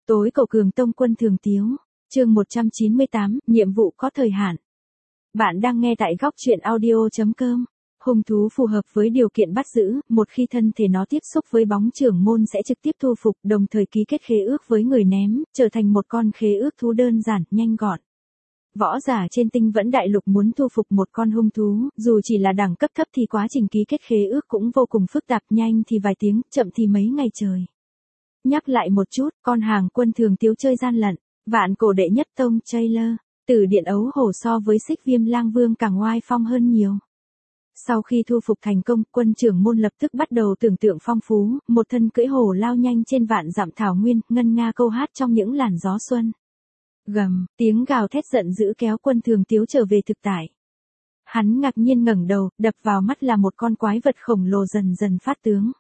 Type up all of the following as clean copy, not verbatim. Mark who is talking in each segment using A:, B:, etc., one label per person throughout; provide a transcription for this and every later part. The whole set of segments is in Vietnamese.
A: Tối cầu cường tông quân Thường Tiếu, chương 198, nhiệm vụ có thời hạn. Bạn đang nghe tại góc truyện audio.com. Hung thú phù hợp với điều kiện bắt giữ, một khi thân thể nó tiếp xúc với bóng trưởng môn sẽ trực tiếp thu phục, đồng thời ký kết khế ước với người ném, trở thành một con khế ước thú đơn giản, nhanh gọn. Võ giả trên tinh vẫn đại lục muốn thu phục một con hung thú, dù chỉ là đẳng cấp thấp thì quá trình ký kết khế ước cũng vô cùng phức tạp, nhanh thì vài tiếng, chậm thì mấy ngày trời. Nhắc lại một chút, con hàng quân Thường Tiếu chơi gian lận, vạn cổ đệ nhất tông Taylor, Tử Điện Ấu Hổ so với Xích Viêm Lang Vương càng oai phong hơn nhiều. Sau khi thu phục thành công, quân trưởng môn lập tức bắt đầu tưởng tượng phong phú, một thân cưỡi hổ lao nhanh trên vạn dặm thảo nguyên, ngân nga câu hát trong những làn gió xuân. Gầm, tiếng gào thét giận dữ kéo quân Thường Tiếu trở về thực tại. Hắn ngạc nhiên ngẩng đầu, đập vào mắt là một con quái vật khổng lồ dần dần phát tướng.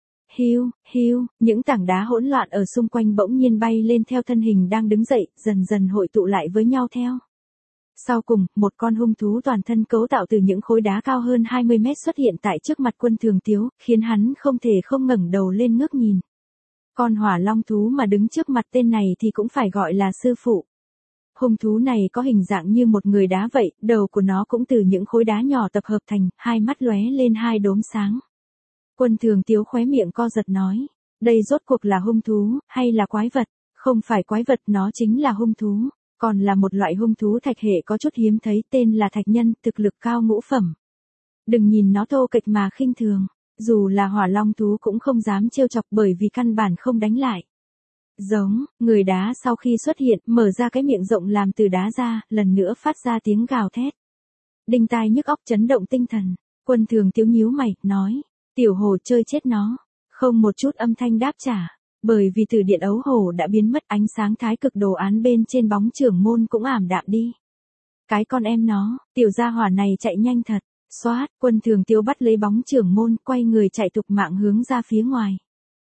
A: Hiu, hiu, những tảng đá hỗn loạn ở xung quanh bỗng nhiên bay lên theo thân hình đang đứng dậy, dần dần hội tụ lại với nhau theo. Sau cùng, một con hung thú toàn thân cấu tạo từ những khối đá cao hơn 20 mét xuất hiện tại trước mặt quân Thường Tiếu, khiến hắn không thể không ngẩng đầu lên ngước nhìn. Con hỏa long thú mà đứng trước mặt tên này thì cũng phải gọi là sư phụ. Hung thú này có hình dạng như một người đá vậy, đầu của nó cũng từ những khối đá nhỏ tập hợp thành, hai mắt lóe lên hai đốm sáng. Quân Thường Tiếu khóe miệng co giật nói, đây rốt cuộc là hung thú, hay là quái vật? Không phải quái vật, nó chính là hung thú, còn là một loại hung thú thạch hệ có chút hiếm thấy, tên là thạch nhân, thực lực cao ngũ phẩm. Đừng nhìn nó thô kệch mà khinh thường, dù là hỏa long thú cũng không dám trêu chọc bởi vì căn bản không đánh lại. Giống, người đá sau khi xuất hiện, mở ra cái miệng rộng làm từ đá ra, lần nữa phát ra tiếng gào thét. Đinh tai nhức óc chấn động tinh thần, quân Thường Tiếu nhíu mày, nói, tiểu hồ chơi chết nó, không một chút âm thanh đáp trả, bởi vì Tử Điện Ấu Hổ đã biến mất, ánh sáng thái cực đồ án bên trên bóng trưởng môn cũng ảm đạm đi. Cái con em nó, tiểu gia hỏa này chạy nhanh thật, xoát, quân Thường Tiếu bắt lấy bóng trưởng môn, quay người chạy thục mạng hướng ra phía ngoài.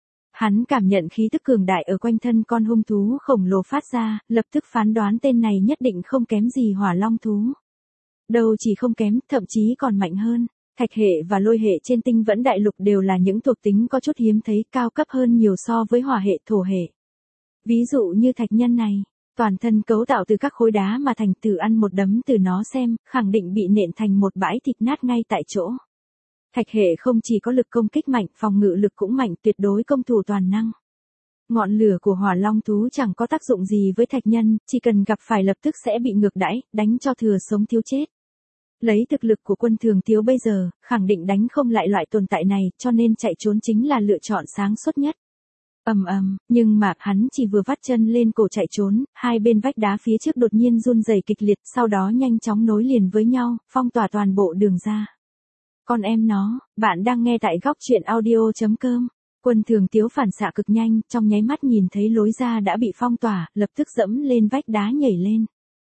A: Hắn cảm nhận khí tức cường đại ở quanh thân con hung thú khổng lồ phát ra, lập tức phán đoán tên này nhất định không kém gì hỏa long thú. Đâu chỉ không kém, thậm chí còn mạnh hơn. Thạch hệ và lôi hệ trên tinh vẫn đại lục đều là những thuộc tính có chút hiếm thấy, cao cấp hơn nhiều so với hỏa hệ, thổ hệ. Ví dụ như thạch nhân này, toàn thân cấu tạo từ các khối đá mà thành, tử ăn một đấm từ nó xem, khẳng định bị nện thành một bãi thịt nát ngay tại chỗ. Thạch hệ không chỉ có lực công kích mạnh, phòng ngự lực cũng mạnh, tuyệt đối công thủ toàn năng. Ngọn lửa của hỏa long thú chẳng có tác dụng gì với thạch nhân, chỉ cần gặp phải lập tức sẽ bị ngược đãi, đánh cho thừa sống thiếu chết. Lấy thực lực của quân Thường Tiếu bây giờ, khẳng định đánh không lại loại tồn tại này, cho nên chạy trốn chính là lựa chọn sáng suốt nhất. Nhưng mà, hắn chỉ vừa vắt chân lên cổ chạy trốn, hai bên vách đá phía trước đột nhiên run rẩy kịch liệt, sau đó nhanh chóng nối liền với nhau, phong tỏa toàn bộ đường ra. Con em nó, bạn đang nghe tại góc truyện audio.com. Quân Thường Tiếu phản xạ cực nhanh, trong nháy mắt nhìn thấy lối ra đã bị phong tỏa, lập tức dẫm lên vách đá nhảy lên.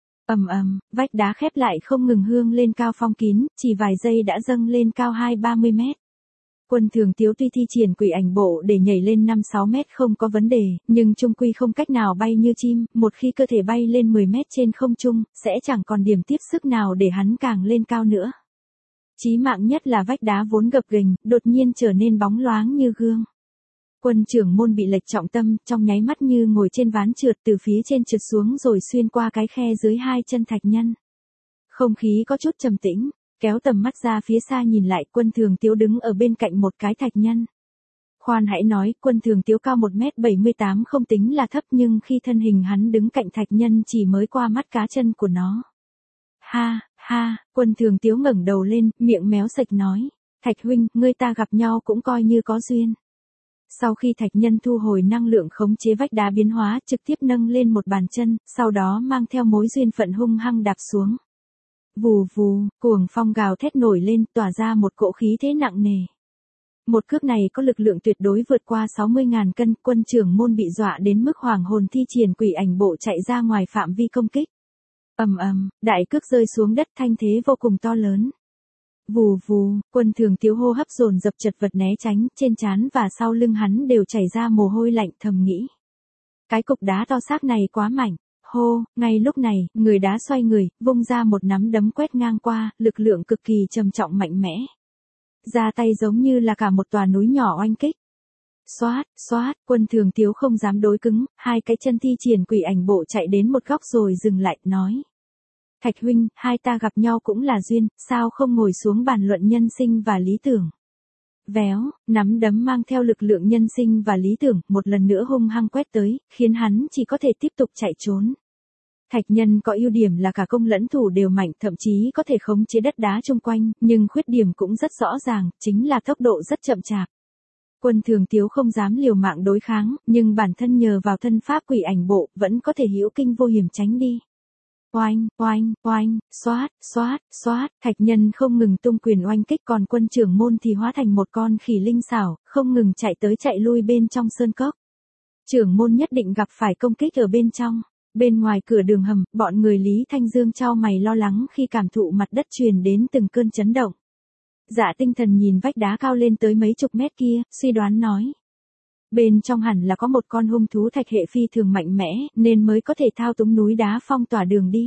A: Vách đá khép lại không ngừng hương lên cao phong kín, chỉ vài giây đã dâng lên cao 20-30 mét. Quân Thường Tiếu tuy thi triển quỷ ảnh bộ để nhảy lên 5-6 mét không có vấn đề, nhưng chung quy không cách nào bay như chim, một khi cơ thể bay lên 10 mét trên không trung, sẽ chẳng còn điểm tiếp sức nào để hắn càng lên cao nữa. Chí mạng nhất là vách đá vốn gập ghềnh, đột nhiên trở nên bóng loáng như gương. Quân trưởng môn bị lệch trọng tâm, trong nháy mắt như ngồi trên ván trượt, từ phía trên trượt xuống rồi xuyên qua cái khe dưới hai chân thạch nhân. Không khí có chút trầm tĩnh, kéo tầm mắt ra phía xa nhìn lại, quân Thường Tiếu đứng ở bên cạnh một cái thạch nhân. Khoan hãy nói, quân Thường Tiếu cao 1m78 không tính là thấp, nhưng khi thân hình hắn đứng cạnh thạch nhân chỉ mới qua mắt cá chân của nó. Ha, ha, quân Thường Tiếu ngẩng đầu lên, miệng méo sạch nói, Thạch huynh, ngươi ta gặp nhau cũng coi như có duyên. Sau khi thạch nhân thu hồi năng lượng khống chế vách đá biến hóa, trực tiếp nâng lên một bàn chân, sau đó mang theo mối duyên phận hung hăng đạp xuống. Vù vù, cuồng phong gào thét nổi lên, tỏa ra một cỗ khí thế nặng nề. Một cước này có lực lượng tuyệt đối vượt qua 60.000 cân, quân trưởng môn bị dọa đến mức hoàng hồn thi triển quỷ ảnh bộ chạy ra ngoài phạm vi công kích. Đại cước rơi xuống đất, thanh thế vô cùng to lớn. Vù vù, quân Thường Tiếu hô hấp dồn dập chật vật né tránh, trên trán và sau lưng hắn đều chảy ra mồ hôi lạnh, thầm nghĩ. Cái cục đá to xác này quá mạnh. Hô, ngay lúc này, người đá xoay người, vung ra một nắm đấm quét ngang qua, lực lượng cực kỳ trầm trọng mạnh mẽ. Ra tay giống như là cả một tòa núi nhỏ oanh kích. Xoát, Quân Thường Tiếu không dám đối cứng, hai cái chân thi triển quỷ ảnh bộ chạy đến một góc rồi dừng lại, nói. Thạch huynh, hai ta gặp nhau cũng là duyên, sao không ngồi xuống bàn luận nhân sinh và lý tưởng. Véo, nắm đấm mang theo lực lượng nhân sinh và lý tưởng, một lần nữa hung hăng quét tới, khiến hắn chỉ có thể tiếp tục chạy trốn. Thạch Nhân có ưu điểm là cả công lẫn thủ đều mạnh, thậm chí có thể khống chế đất đá chung quanh, nhưng khuyết điểm cũng rất rõ ràng, chính là tốc độ rất chậm chạp. Quân Thường Tiếu không dám liều mạng đối kháng, nhưng bản thân nhờ vào thân pháp quỷ ảnh bộ, vẫn có thể hữu kinh vô hiểm tránh đi. Oanh, xoát, Thạch Nhân không ngừng tung quyền oanh kích, còn Quân trưởng môn thì hóa thành một con khỉ linh xảo, không ngừng chạy tới chạy lui bên trong sơn cốc. Trưởng môn nhất định gặp phải công kích ở bên trong. Bên ngoài cửa đường hầm, bọn người Lý Thanh Dương chau mày lo lắng khi cảm thụ mặt đất truyền đến từng cơn chấn động. Dạ Tinh Thần nhìn vách đá cao lên tới mấy chục mét kia, suy đoán nói. Bên trong hẳn là có một con hung thú thạch hệ phi thường mạnh mẽ, nên mới có thể thao túng núi đá phong tỏa đường đi.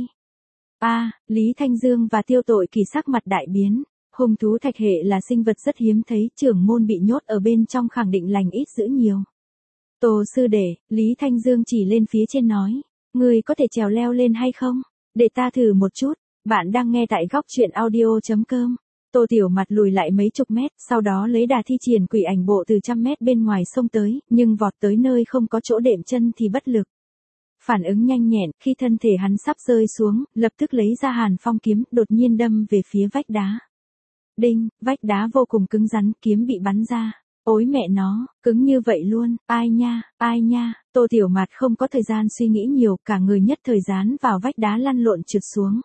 A: Lý Thanh Dương và Tiêu Tội Kỳ sắc mặt đại biến. Hung thú thạch hệ là sinh vật rất hiếm thấy, trưởng môn bị nhốt ở bên trong khẳng định lành ít dữ nhiều. Tô sư đệ, Lý Thanh Dương chỉ lên phía trên nói. Người có thể trèo leo lên hay không? Để ta thử một chút. Bạn đang nghe tại góc truyện audio.com. Tô Tiểu Mặt lùi lại mấy chục mét, sau đó lấy đà thi triển quỷ ảnh bộ từ trăm mét bên ngoài sông tới, nhưng vọt tới nơi không có chỗ đệm chân thì bất lực. Phản ứng nhanh nhẹn, khi thân thể hắn sắp rơi xuống, lập tức lấy ra Hàn Phong kiếm, đột nhiên đâm về phía vách đá. Đinh, vách đá vô cùng cứng rắn, kiếm bị bắn ra. Ôi mẹ nó, cứng như vậy luôn, ai nha, Tô Tiểu Mạt không có thời gian suy nghĩ nhiều, cả người nhất thời dán vào vách đá lăn lộn trượt xuống.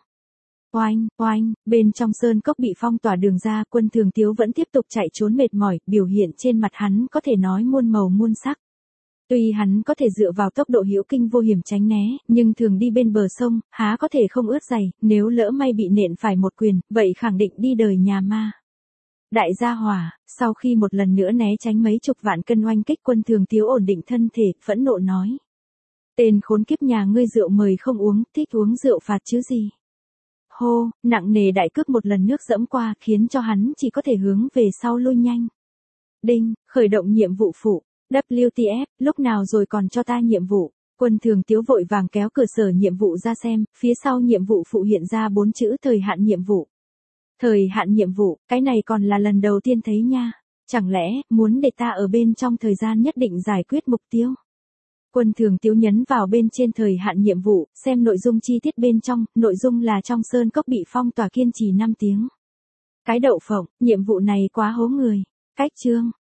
A: Oanh, bên trong sơn cốc bị phong tỏa đường ra, Quân Thường Tiếu vẫn tiếp tục chạy trốn mệt mỏi, biểu hiện trên mặt hắn có thể nói muôn màu muôn sắc. Tuy hắn có thể dựa vào tốc độ hữu kinh vô hiểm tránh né, nhưng thường đi bên bờ sông, há có thể không ướt giày, nếu lỡ may bị nện phải một quyền, vậy khẳng định đi đời nhà ma. Đại gia hỏa, sau khi một lần nữa né tránh mấy chục vạn cân oanh kích, Quân Thường Tiếu ổn định thân thể, phẫn nộ nói. Tên khốn kiếp nhà ngươi rượu mời không uống, thích uống rượu phạt chứ gì. Hô, nặng nề đại cước một lần nước dẫm qua, khiến cho hắn chỉ có thể hướng về sau lui nhanh. Đinh, khởi động nhiệm vụ phụ. WTF, lúc nào rồi còn cho ta nhiệm vụ. Quân Thường Tiếu vội vàng kéo cửa sở nhiệm vụ ra xem, phía sau nhiệm vụ phụ hiện ra 4 chữ thời hạn nhiệm vụ. Thời hạn nhiệm vụ, cái này còn là lần đầu tiên thấy nha. Chẳng lẽ, muốn để ta ở bên trong thời gian nhất định giải quyết mục tiêu? Quân Thường Tiếu nhấn vào bên trên thời hạn nhiệm vụ, xem nội dung chi tiết bên trong, nội dung là trong sơn cốc bị phong tỏa kiên trì 5 tiếng. Cái đậu phộng, nhiệm vụ này quá hố người. Cách chương,